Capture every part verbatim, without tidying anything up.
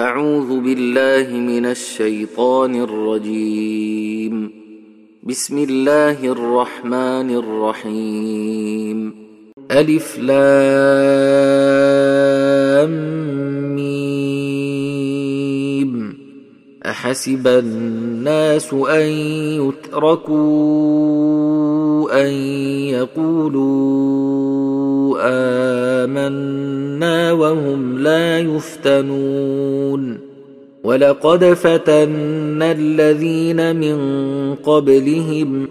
أعوذ بالله من الشيطان الرجيم. بسم الله الرحمن الرحيم. ألف لام ميم. أحسب الناس أن يتركوا أن يقولوا آمنا وهم لا يفتنون. ولقد فتنا الذين من قبلهم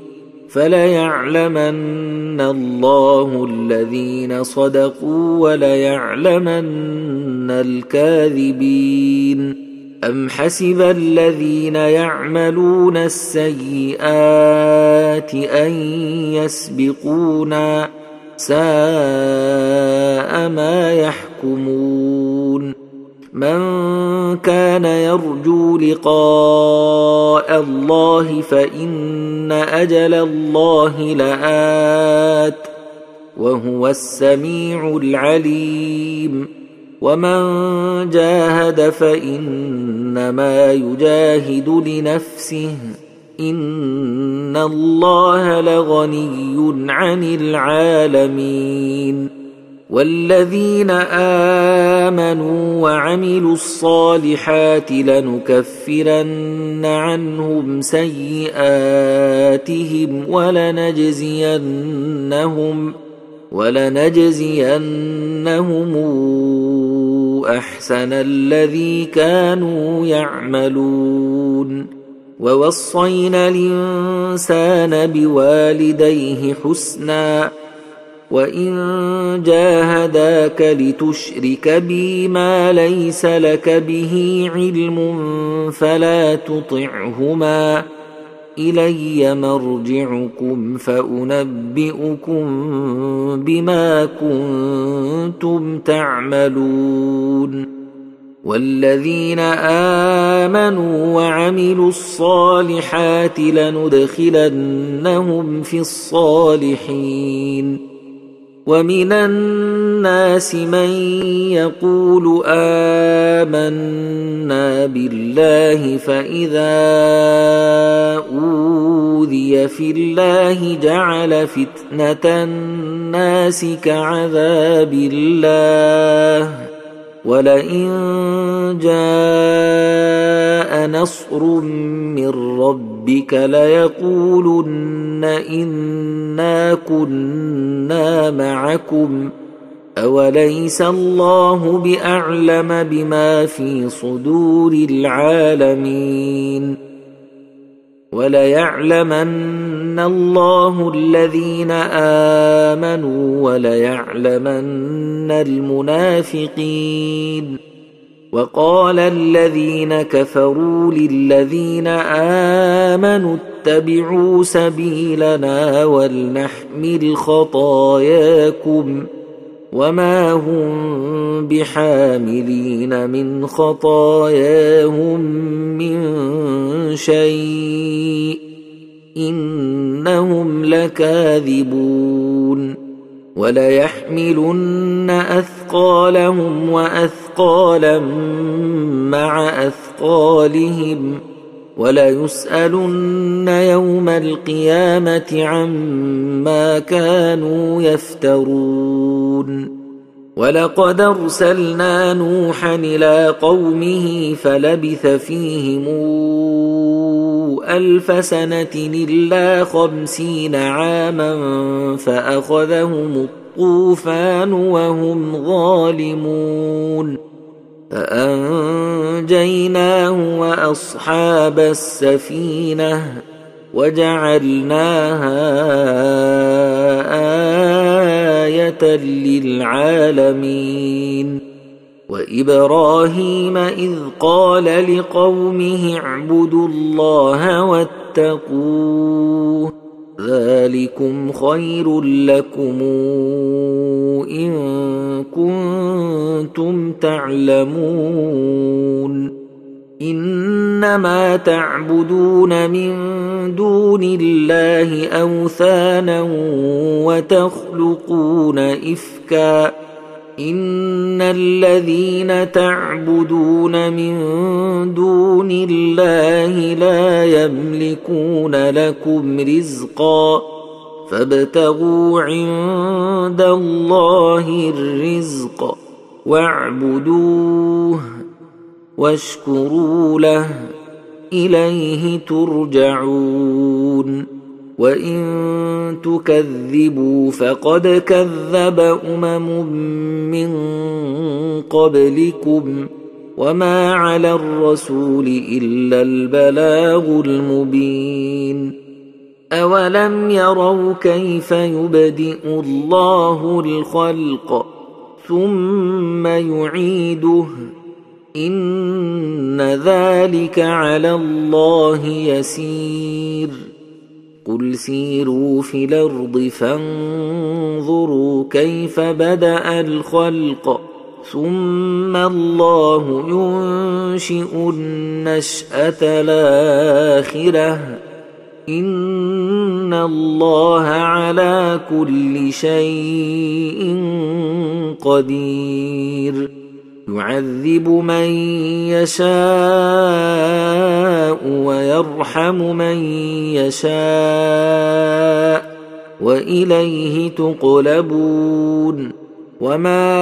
فليعلمن الله الذين صدقوا وليعلمن الكاذبين. أم حسب الذين يعملون السيئات أن يسبقونا ساء ما يحكمون. من كان يرجو لقاء الله فإن أجل الله لآت وهو السميع العليم. ومن جاهد فإنما يجاهد لنفسه إن الله لغني عن العالمين. والذين آمنوا وعملوا الصالحات لنكفرن عنهم سيئاتهم ولنجزينهم ولنجزينهم أحسن الذي كانوا يعملون. ووصينا الإنسان بوالديه حسنا وإن جاهداك لتشرك بي ما ليس لك به علم فلا تطعهما إلي مرجعكم فأنبئكم بما كنتم تعملون. والذين آمنوا وعملوا الصالحات لندخلنهم في الصالحين. ومن الناس من يقول آمنا بالله فإذا أوذي في الله جعل فتنة الناس كعذاب الله ولئن جاء نصر من ربك ليقولن إنا كنا معكم أوليس الله بأعلم بما في صدور العالمين. وليعلمن الله الذين آمنوا وليعلمن المنافقين. وقال الذين كفروا للذين آمنوا اتبعوا سبيلنا ولنحمل خطاياكم وما هم بحاملين من خطاياهم من شيء إنهم لكاذبون. وليحملن أثقالهم وأثقالا مع أثقالهم وليسألن يوم القيامة عما كانوا يفترون. ولقد أرسلنا نوحا إلى قومه فلبث فيهم ألف سنة إلا خمسين عاما فأخذهم الطوفان وهم ظالمون فأنجيناه وأصحاب السفينة وجعلناها آية للعالمين. وإبراهيم إذ قال لقومه اعبدوا الله واتقوه ذلكم خير لكم إن كنتم تعلمون. إنما تعبدون من دون الله أوثانا وتخلقون إفكا إن الذين تعبدون من دون الله لا يملكون لكم رزقا فابتغوا عند الله الرزق واعبدوه واشكروا له إليه ترجعون وإن تكذبوا فقد كذب أمم من قبلكم وما على الرسول إلا البلاغ المبين أولم يروا كيف يبدئ الله الخلق ثم يعيده إن ذلك على الله يسير قل سيروا في الأرض فانظروا كيف بدأ الخلق ثم الله ينشئ النشأة الآخرة إن الله على كل شيء قدير يعذب من يشاء ويرحم من يشاء وإليه تقلبون وما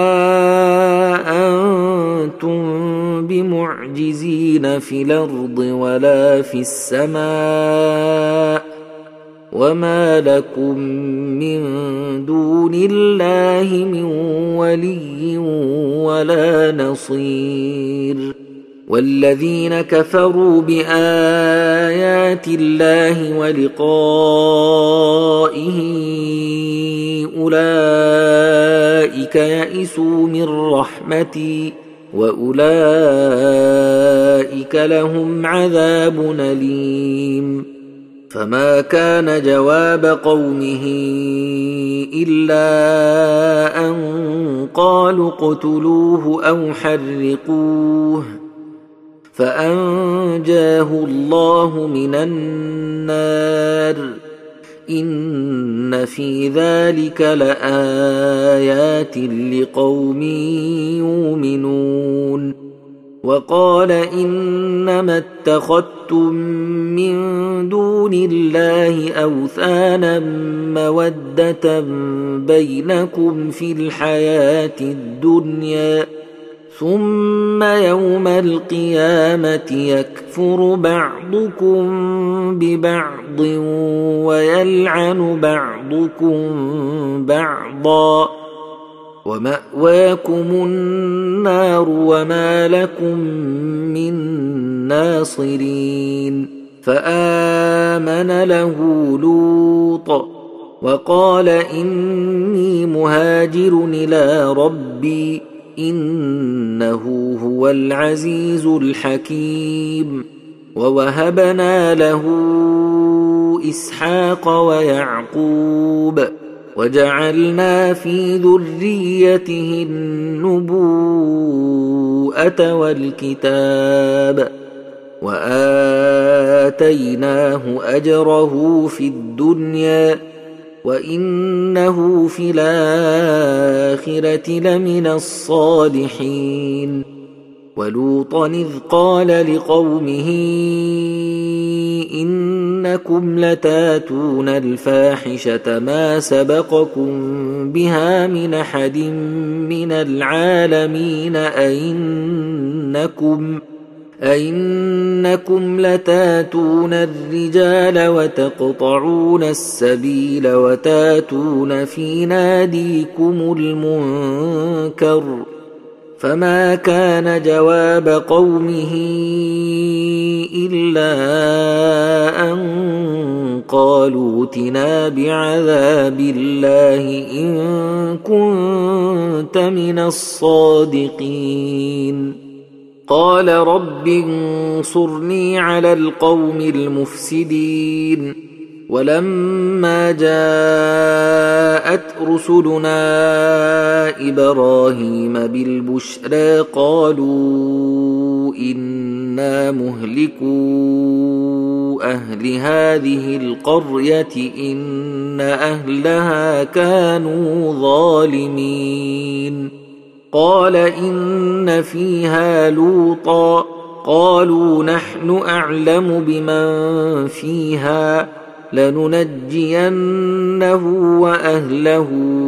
أنتم بمعجزين في الأرض ولا في السماء وما لكم من دون الله من ولي ولا نصير والذين كفروا بآيات الله ولقائه أولئك يئسوا من رحمتي وأولئك لهم عذاب أليم فما كان جواب قومه إلا أن قالوا اقتلوه أو حرقوه فأنجاه الله من النار إن في ذلك لآيات لقوم يؤمنون وقال إنما اتخذتم من دون الله أوثانا مودة بينكم في الحياة الدنيا ثم يوم القيامة يكفر بعضكم ببعض ويلعن بعضكم بعضا ومأواكم النار وما لكم من ناصرين فآمن له لوط وقال إني مهاجر إلى ربي إنه هو العزيز الحكيم ووهبنا له إسحاق ويعقوب وجعلنا في ذريته النبوءة والكتاب وآتيناه أجره في الدنيا وإنه في الآخرة لمن الصالحين ولوطا إذ قال لقومه إنكم لتاتون الفاحشة ما سبقكم بها من أحد من العالمين أئنكم أئنكم لتاتون الرجال وتقطعون السبيل وتاتون في ناديكم المنكر فما كان جواب قومه إلا أن قالوا ائتنا بعذاب الله إن كنت من الصادقين قال رب انصرني على القوم المفسدين ولما جاءت رسلنا إبراهيم بالبشرى قالوا إنا مهلكو أهل هذه القرية إن أهلها كانوا ظالمين قال إن فيها لوطا قالوا نحن أعلم بمن فيها لننجينه وأهله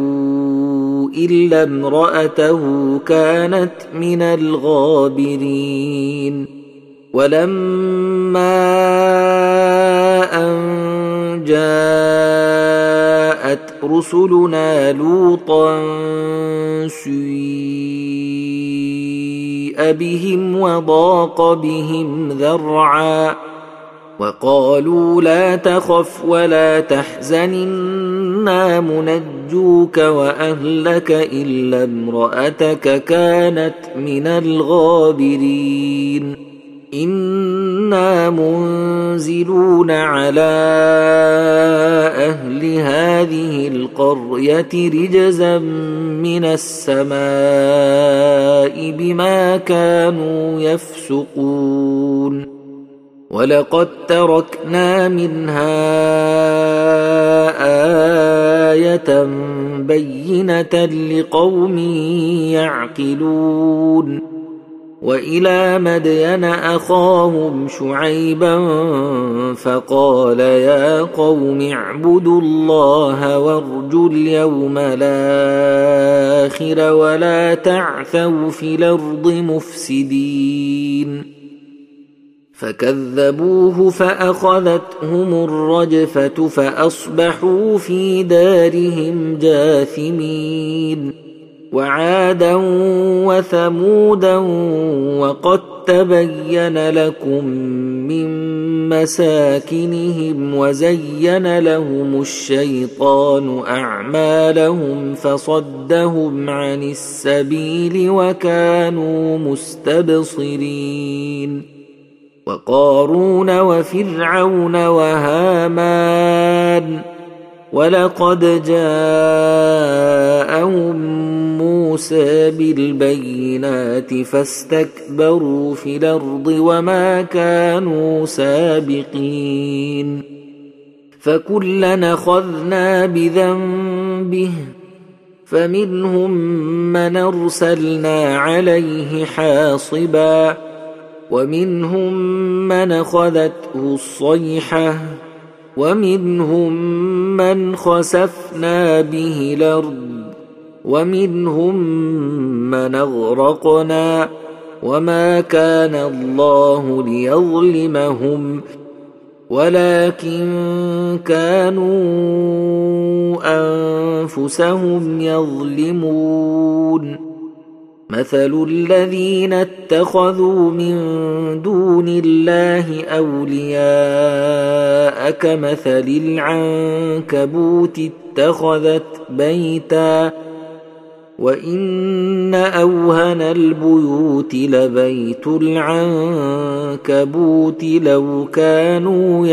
إلا امرأته كانت من الغابرين ولما أن جاءت رسلنا لوطا سيء بهم وضاق بهم ذرعا وقالوا لا تخف ولا تحزن إنا منجوك وأهلك إلا امرأتك كانت من الغابرين إنا منزلون على أهل هذه القرية رجزا من السماء بما كانوا يفسقون ولقد تركنا منها آية بينة لقوم يعقلون وإلى مدين أخاهم شعيبا فقال يا قوم اعبدوا الله وارجوا اليوم الآخر ولا تعثوا في الأرض مفسدين فكذبوه فأخذتهم الرجفة فأصبحوا في دارهم جاثمين وعادا وثمودا وقد تبين لكم من مساكنهم وزين لهم الشيطان أعمالهم فصدهم عن السبيل وكانوا مستبصرين وقارون وفرعون وهامان ولقد جاءهم موسى بالبينات فاستكبروا في الأرض وما كانوا سابقين فكلنا أخذنا بذنبه فمنهم من أرسلنا عليه حاصبا ومنهم من أخذته الصيحة ومنهم من خسفنا به الأرض ومنهم من أغرقنا وما كان الله ليظلمهم ولكن كانوا أنفسهم يظلمون مثل الذين اتخذوا من دون الله أولياء كمثل العنكبوت اتخذت بيتا وإن أوهن البيوت لبيت العنكبوت لو كانوا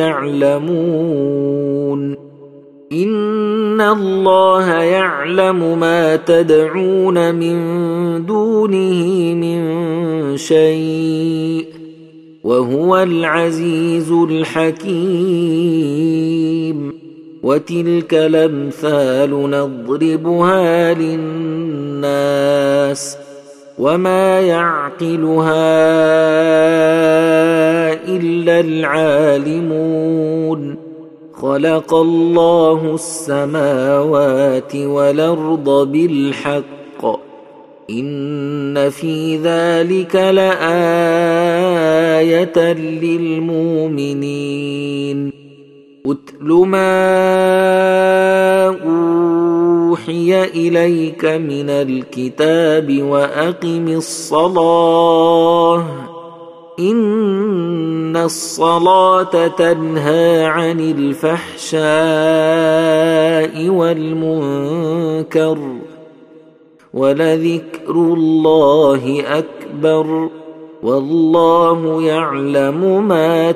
يعلمون إن الله يعلم ما تدعون من دونه من شيء وهو العزيز الحكيم وتلك الأمثال نضربها للناس وما يعقلها إلا العالمون خلق الله السماوات والأرض بالحق إن في ذلك لآية للمؤمنين أتل ما أوحي إليك من الكتاب وأقم الصلاة إن الصلاة تنهى عن الفحشاء والمنكر ولذكر الله أكبر والله يعلم ما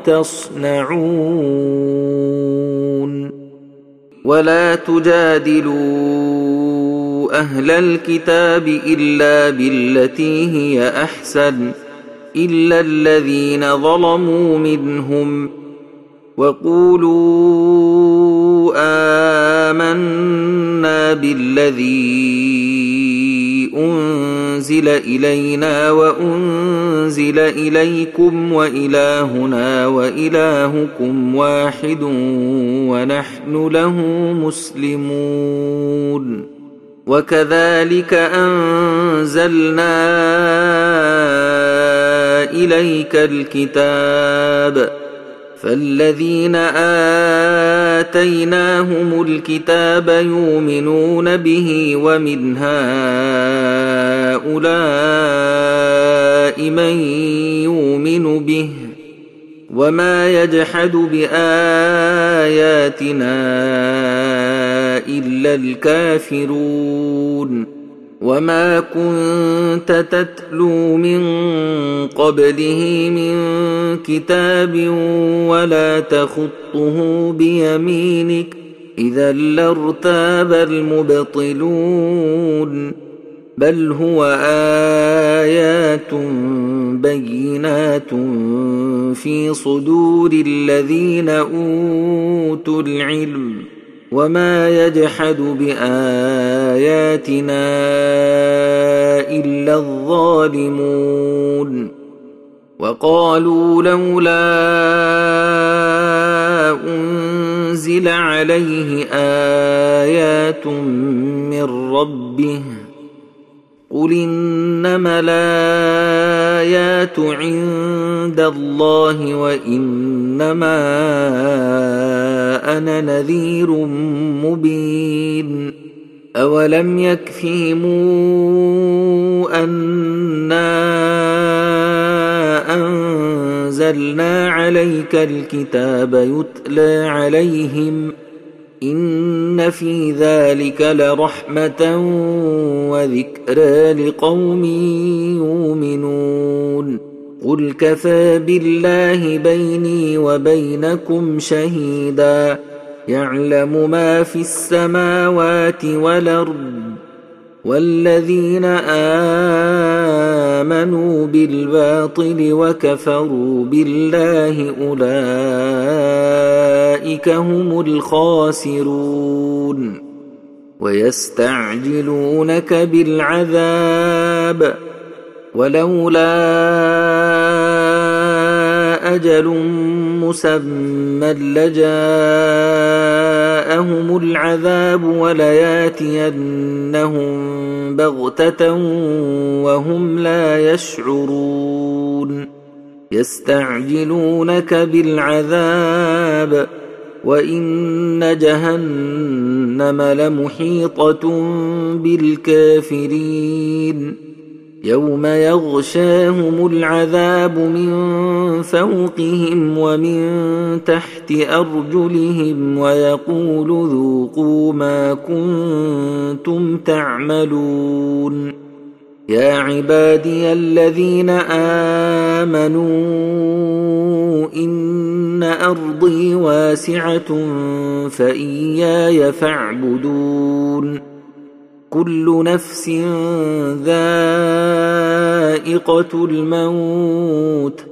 تصنعون ولا تجادلوا أهل الكتاب إلا بالتي هي أحسن إلا الذين ظلموا منهم وقولوا آمنا بالذي أنزل إلينا وأنزل إليكم وإلهنا وإلهكم واحد ونحن له مسلمون وكذلك أنزلنا إليك الكتاب فالذين آتيناهم الكتاب يؤمنون به ومن هؤلاء من يؤمن به وما يجحد بآياتنا إلا الكافرون وما كنت تتلو من قبله من كتاب ولا تخطه بيمينك إذا لارتاب المبطلون بل هو آيات بينات في صدور الذين أوتوا العلم وما يجحد بآياتنا إلا الظالمون وقالوا لولا أنزل عليه آيات من ربه قل إنما الآيات عند الله وإنما أنا نذير مبين أولم يكفهم أنا أنزلنا عليك الكتاب يتلى عليهم إن في ذلك لرحمة وذكرى لقوم يؤمنون قل كفى بالله بيني وبينكم شهيدا يعلم ما في السماوات والأرض والذين آمنوا بالباطل وكفروا بالله أولئك هم الخاسرون ويستعجلونك بالعذاب ولولا أجل مسمى لجاءهم العذاب ولياتينهم بغتة وهم لا يشعرون يستعجلونك بالعذاب وإن جهنم لمحيطة بالكافرين يوم يغشاهم العذاب من فوقهم ومن تحت أرجلهم ويقول ذوقوا ما كنتم تعملون يا عبادي الذين آمنوا إن أرضي واسعة فإياي فاعبدون كل نفس ذائقة الموت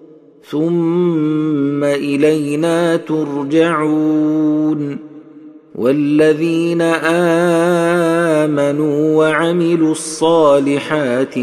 ثم إلينا ترجعون والذين آمنوا وعملوا الصالحات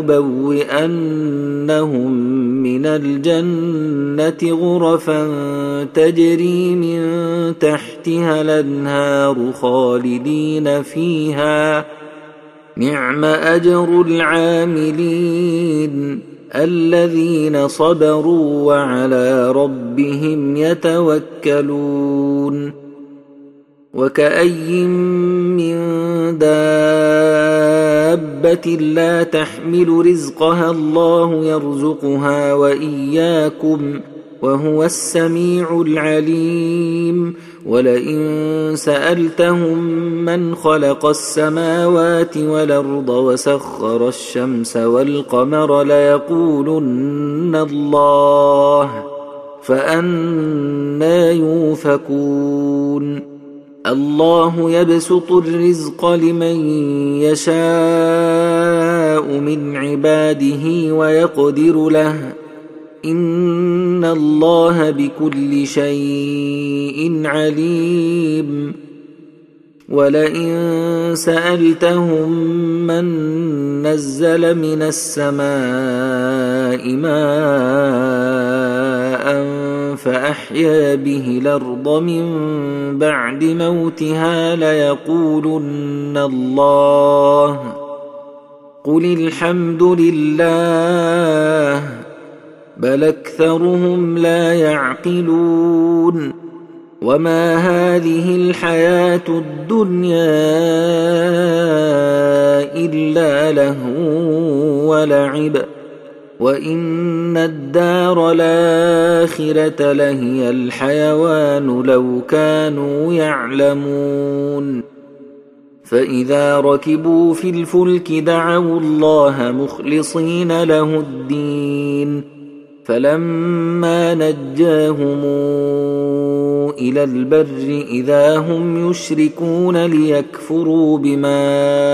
لنبوئنهم من الجنة غرفا تجري من تحتها الأنهار خالدين فيها نعم أجر العاملين الذين صبروا وعلى ربهم يتوكلون وكأي من دابة لا تحمل رزقها الله يرزقها وإياكم وهو السميع العليم ولئن سألتهم من خلق السماوات والأرض وسخر الشمس والقمر ليقولن الله فأنى يؤفكون الله يبسط الرزق لمن يشاء من عباده ويقدر له إن الله بكل شيء عليم ولئن سألتهم من نزل من السماء ماء فأحيا به الأرض من بعد موتها ليقولن الله قل الحمد لله بل أكثرهم لا يعقلون وما هذه الحياة الدنيا إلا لهو ولعب وإن الدار الآخرة لهي الحيوان لو كانوا يعلمون فإذا ركبوا في الفلك دعوا الله مخلصين له الدين فلما نجاهم إلى البر إذا هم يشركون ليكفروا بما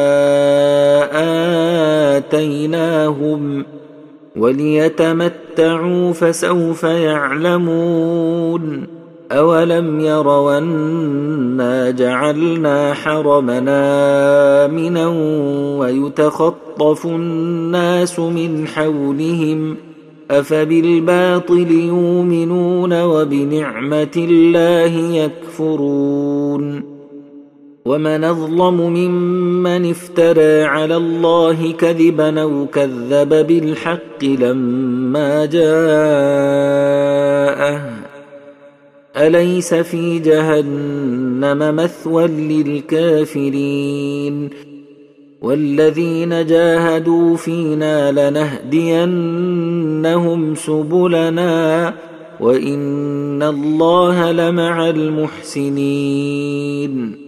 آتيناهم وليتمتعوا فسوف يعلمون أولم يروا أنا جعلنا حرمنا آمنا ويتخطف الناس من حولهم أفبالباطل يؤمنون وبنعمة الله يكفرون ومن أظلم ممن افترى على الله كذبا أو كذب بالحق لما جاءه أليس في جهنم مثوى للكافرين والذين جاهدوا فينا لنهدينهم سبلنا وإن الله لمع المحسنين